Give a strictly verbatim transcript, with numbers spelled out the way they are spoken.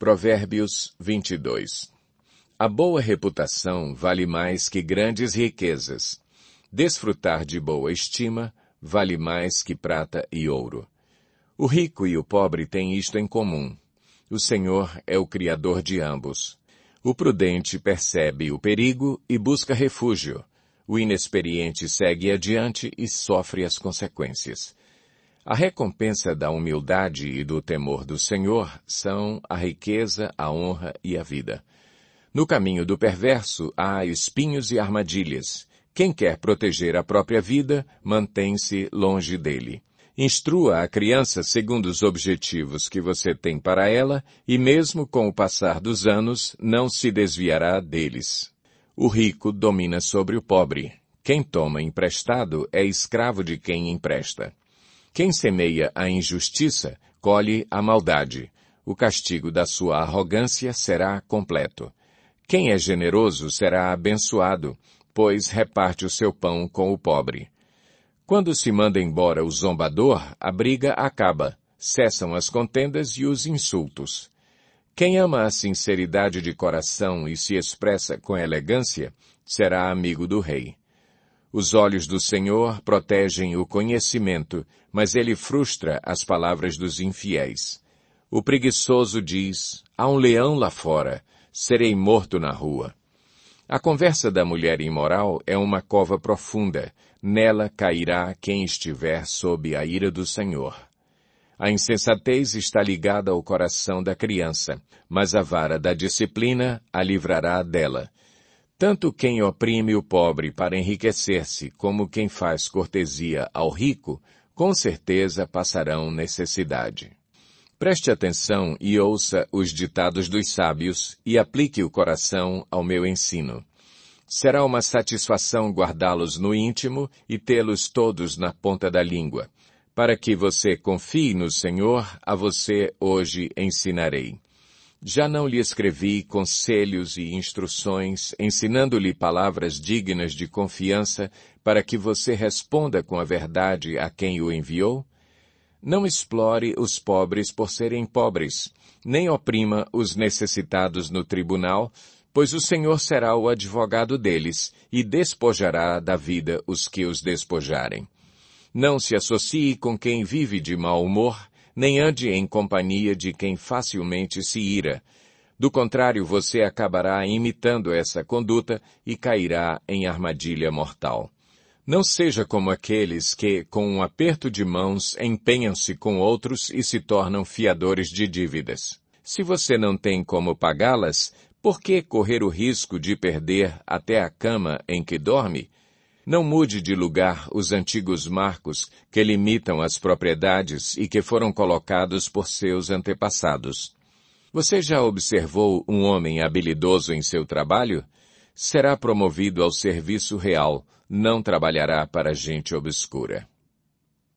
Provérbios vinte e dois. A boa reputação vale mais que grandes riquezas. Desfrutar de boa estima vale mais que prata e ouro. O rico e o pobre têm isto em comum. O Senhor é o Criador de ambos. O prudente percebe o perigo e busca refúgio. O inexperiente segue adiante e sofre as consequências. A recompensa da humildade e do temor do Senhor são a riqueza, a honra e a vida. No caminho do perverso há espinhos e armadilhas. Quem quer proteger a própria vida, mantém-se longe dele. Instrua a criança segundo os objetivos que você tem para ela, e mesmo com o passar dos anos, não se desviará deles. O rico domina sobre o pobre. Quem toma emprestado é escravo de quem empresta. Quem semeia a injustiça, colhe a maldade. O castigo da sua arrogância será completo. Quem é generoso será abençoado, pois reparte o seu pão com o pobre. Quando se manda embora o zombador, a briga acaba, cessam as contendas e os insultos. Quem ama a sinceridade de coração e se expressa com elegância, será amigo do rei. Os olhos do Senhor protegem o conhecimento, mas ele frustra as palavras dos infiéis. O preguiçoso diz, há um leão lá fora, serei morto na rua. A conversa da mulher imoral é uma cova profunda, nela cairá quem estiver sob a ira do Senhor. A insensatez está ligada ao coração da criança, mas a vara da disciplina a livrará dela. Tanto quem oprime o pobre para enriquecer-se, como quem faz cortesia ao rico, com certeza passarão necessidade. Preste atenção e ouça os ditados dos sábios e aplique o coração ao meu ensino. Será uma satisfação guardá-los no íntimo e tê-los todos na ponta da língua. Para que você confie no Senhor, a você hoje ensinarei. Já não lhe escrevi conselhos e instruções, ensinando-lhe palavras dignas de confiança, para que você responda com a verdade a quem o enviou? Não explore os pobres por serem pobres, nem oprima os necessitados no tribunal, pois o Senhor será o advogado deles e despojará da vida os que os despojarem. Não se associe com quem vive de mau humor, nem ande em companhia de quem facilmente se ira. Do contrário, você acabará imitando essa conduta e cairá em armadilha mortal. Não seja como aqueles que, com um aperto de mãos, empenham-se com outros e se tornam fiadores de dívidas. Se você não tem como pagá-las, por que correr o risco de perder até a cama em que dorme? Não mude de lugar os antigos marcos que limitam as propriedades e que foram colocados por seus antepassados. Você já observou um homem habilidoso em seu trabalho? Será promovido ao serviço real, não trabalhará para gente obscura.